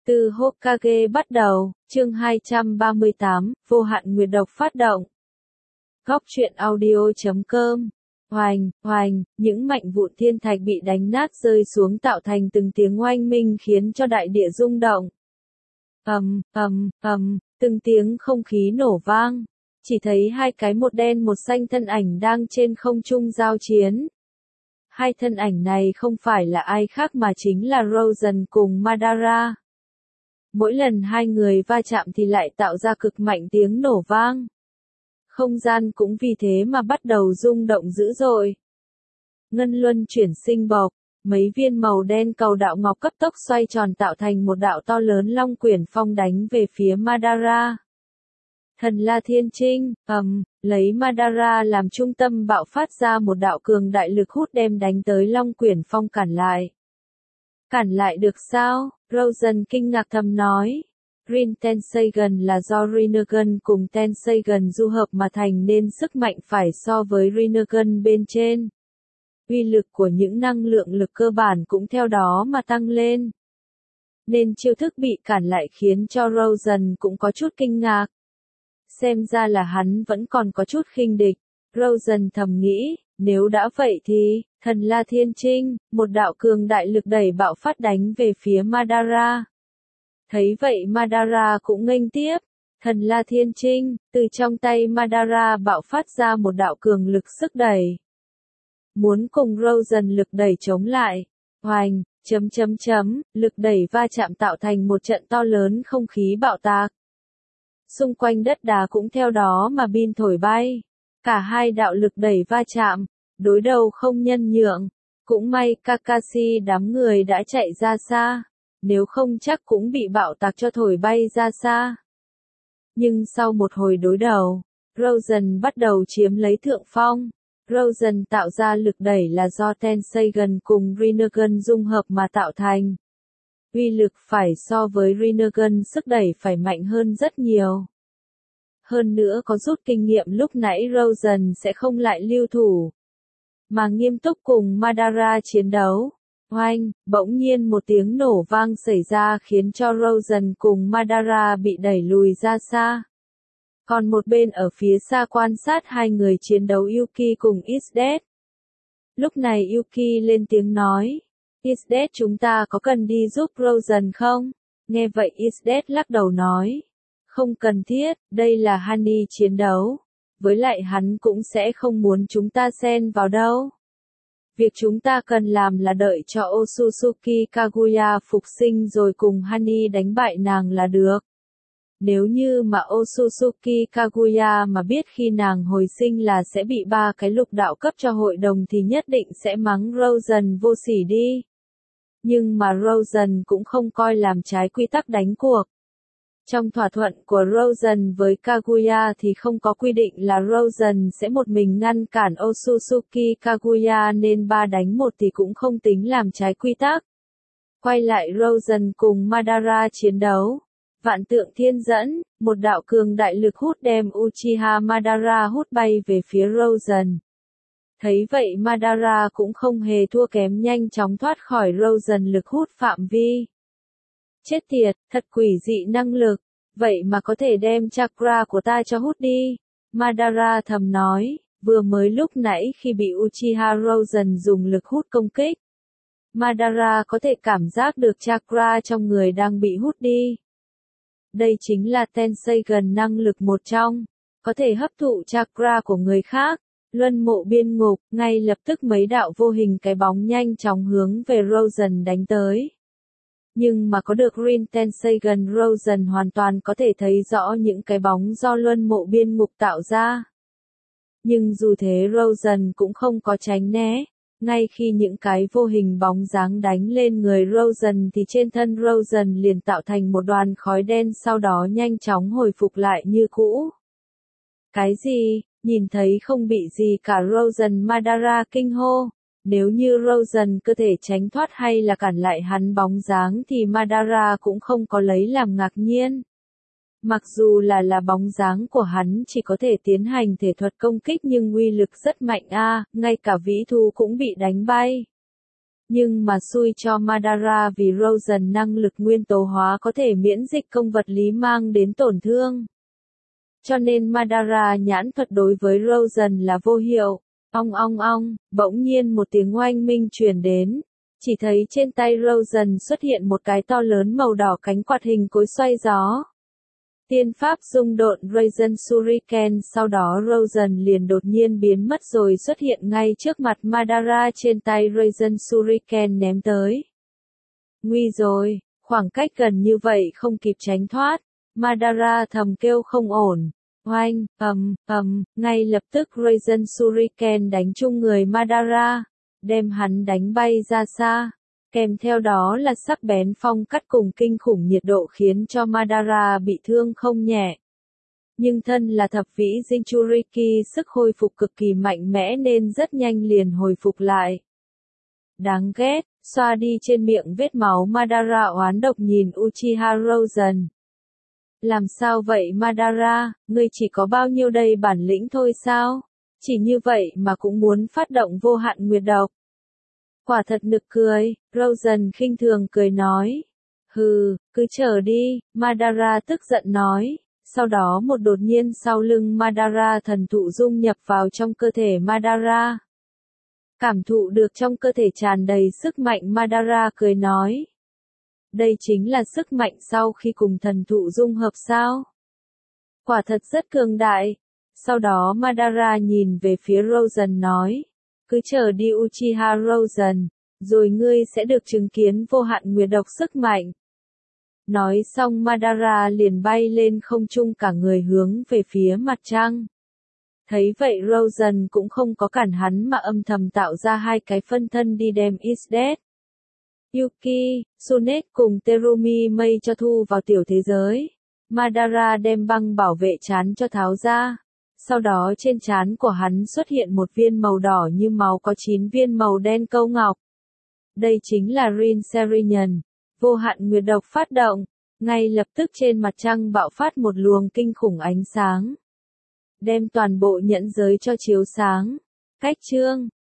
Từ Hokage bắt đầu, chương 238, vô hạn nguyệt độc phát động. Góc truyện audio.com. Hoành, những mảnh vụn thiên thạch bị đánh nát rơi xuống tạo thành từng tiếng oanh minh khiến cho đại địa rung động. Từng tiếng không khí nổ vang. Chỉ thấy hai cái một đen một xanh thân ảnh đang trên không trung giao chiến. Hai thân ảnh này không phải là ai khác mà chính là Rosen cùng Madara. Mỗi lần hai người va chạm thì lại tạo ra cực mạnh tiếng nổ vang. Không gian cũng vì thế mà bắt đầu rung động dữ dội. Ngân luân chuyển sinh bộc, mấy viên màu đen cầu đạo ngọc cấp tốc xoay tròn tạo thành một đạo to lớn long quyển phong đánh về phía Madara. Thần La Thiên Trinh, lấy Madara làm trung tâm bạo phát ra một đạo cường đại lực hút đem đánh tới long quyển phong cản lại. Cản lại được sao? Rosen kinh ngạc thầm nói. Rin Tenseigan là do Rinnegan cùng Tenseigan du hợp mà thành nên sức mạnh phải so với Rinnegan bên trên. Uy lực của những năng lượng lực cơ bản cũng theo đó mà tăng lên. Nên chiêu thức bị cản lại khiến cho Rosen cũng có chút kinh ngạc. Xem ra là hắn vẫn còn có chút khinh địch. Rosen thầm nghĩ, nếu đã vậy thì, thần La Thiên Trinh, một đạo cường đại lực đẩy bạo phát đánh về phía Madara. Thấy vậy Madara cũng nghênh tiếp, thần La Thiên Trinh, từ trong tay Madara bạo phát ra một đạo cường lực sức đẩy. Muốn cùng Rosen lực đẩy chống lại, hoành, lực đẩy va chạm tạo thành một trận to lớn không khí bạo tạc. Xung quanh đất đá cũng theo đó mà bin thổi bay. Cả hai đạo lực đẩy va chạm, đối đầu không nhân nhượng. Cũng may Kakashi đám người đã chạy ra xa, nếu không chắc cũng bị bạo tạc cho thổi bay ra xa. Nhưng sau một hồi đối đầu, Rosen bắt đầu chiếm lấy thượng phong. Rosen tạo ra lực đẩy là do Tenseigan cùng Rinnegan dung hợp mà tạo thành. Uy lực phải so với Rinnegan sức đẩy phải mạnh hơn rất nhiều. Hơn nữa có rút kinh nghiệm lúc nãy Rosen sẽ không lại lưu thủ, mà nghiêm túc cùng Madara chiến đấu. Oanh, bỗng nhiên một tiếng nổ vang xảy ra khiến cho Rosen cùng Madara bị đẩy lùi ra xa. Còn một bên ở phía xa quan sát hai người chiến đấu Yuki cùng Isdet. Lúc này Yuki lên tiếng nói, Isdet chúng ta có cần đi giúp Rosen không? Nghe vậy Isdet lắc đầu nói, không cần thiết, đây là Honey chiến đấu. Với lại hắn cũng sẽ không muốn chúng ta xen vào đâu. Việc chúng ta cần làm là đợi cho Otsutsuki Kaguya phục sinh rồi cùng Honey đánh bại nàng là được. Nếu như mà Otsutsuki Kaguya mà biết khi nàng hồi sinh là sẽ bị 3 cái lục đạo cấp cho hội đồng thì nhất định sẽ mắng Rosen vô sỉ đi. Nhưng mà Rosen cũng không coi làm trái quy tắc đánh cuộc. Trong thỏa thuận của Rosen với Kaguya thì không có quy định là Rosen sẽ một mình ngăn cản Otsutsuki Kaguya nên 3 đánh 1 thì cũng không tính làm trái quy tắc. Quay lại Rosen cùng Madara chiến đấu. Vạn tượng thiên dẫn, một đạo cường đại lực hút đem Uchiha Madara hút bay về phía Rosen. Thấy vậy Madara cũng không hề thua kém nhanh chóng thoát khỏi Rosen lực hút phạm vi. Chết tiệt, thật quỷ dị năng lực, vậy mà có thể đem chakra của ta cho hút đi. Madara thầm nói, vừa mới lúc nãy khi bị Uchiha Rosen dùng lực hút công kích. Madara có thể cảm giác được chakra trong người đang bị hút đi. Đây chính là Tenseigan năng lực một trong, có thể hấp thụ chakra của người khác. Luân mộ biên ngục, ngay lập tức mấy đạo vô hình cái bóng nhanh chóng hướng về Rosen đánh tới. Nhưng mà có được Rin Tenseigan Rosen hoàn toàn có thể thấy rõ những cái bóng do luân mộ biên ngục tạo ra. Nhưng dù thế Rosen cũng không có tránh né. Ngay khi những cái vô hình bóng dáng đánh lên người Rosen thì trên thân Rosen liền tạo thành một đoàn khói đen sau đó nhanh chóng hồi phục lại như cũ. Cái gì? Nhìn thấy không bị gì cả Rosen Madara kinh hô. Nếu như Rosen cơ thể tránh thoát hay là cản lại hắn bóng dáng thì Madara cũng không có lấy làm ngạc nhiên. Mặc dù là bóng dáng của hắn chỉ có thể tiến hành thể thuật công kích nhưng uy lực rất mạnh ngay cả vĩ thú cũng bị đánh bay. Nhưng mà xui cho Madara vì Rosen năng lực nguyên tố hóa có thể miễn dịch công vật lý mang đến tổn thương. Cho nên Madara nhãn thuật đối với Rosen là vô hiệu. Ong ong ong, bỗng nhiên một tiếng oanh minh truyền đến. Chỉ thấy trên tay Rosen xuất hiện một cái to lớn màu đỏ cánh quạt hình cối xoay gió. Tiên pháp dung độn Raizen Shuriken, sau đó Rosen liền đột nhiên biến mất rồi xuất hiện ngay trước mặt Madara, trên tay Raizen Shuriken ném tới. Nguy rồi, khoảng cách gần như vậy không kịp tránh thoát. Madara thầm kêu không ổn. Oanh, ngay lập tức Raizen Shuriken đánh trúng người Madara, đem hắn đánh bay ra xa. Kèm theo đó là sắc bén phong cắt cùng kinh khủng nhiệt độ khiến cho Madara bị thương không nhẹ. Nhưng thân là thập vĩ Jinchuriki, sức hồi phục cực kỳ mạnh mẽ nên rất nhanh liền hồi phục lại. Đáng ghét, xoa đi trên miệng vết máu Madara oán độc nhìn Uchiha Rosen. Làm sao vậy Madara, ngươi chỉ có bao nhiêu đây bản lĩnh thôi sao? Chỉ như vậy mà cũng muốn phát động vô hạn nguyệt độc. Quả thật nực cười, Rosen khinh thường cười nói. Hừ, cứ chờ đi, Madara tức giận nói. Sau đó một đột nhiên sau lưng Madara thần thụ dung nhập vào trong cơ thể Madara. Cảm thụ được trong cơ thể tràn đầy sức mạnh, Madara cười nói. Đây chính là sức mạnh sau khi cùng thần thụ dung hợp sao? Quả thật rất cường đại. Sau đó Madara nhìn về phía Rosen nói. Cứ chờ đi Uchiha Rosen, rồi ngươi sẽ được chứng kiến vô hạn nguyệt độc sức mạnh. Nói xong Madara liền bay lên không trung cả người hướng về phía mặt trăng. Thấy vậy Rosen cũng không có cản hắn mà âm thầm tạo ra hai cái phân thân đi đem Isdet, Yuki, Tsunet cùng Terumi Mei cho thu vào tiểu thế giới. Madara đem băng bảo vệ trán cho tháo ra. Sau đó trên trán của hắn xuất hiện một viên màu đỏ như máu có 9 viên màu đen câu ngọc. Đây chính là Rin Serenian. Vô hạn nguyệt độc phát động. Ngay lập tức trên mặt trăng bạo phát một luồng kinh khủng ánh sáng. Đem toàn bộ nhẫn giới cho chiếu sáng. Cách chương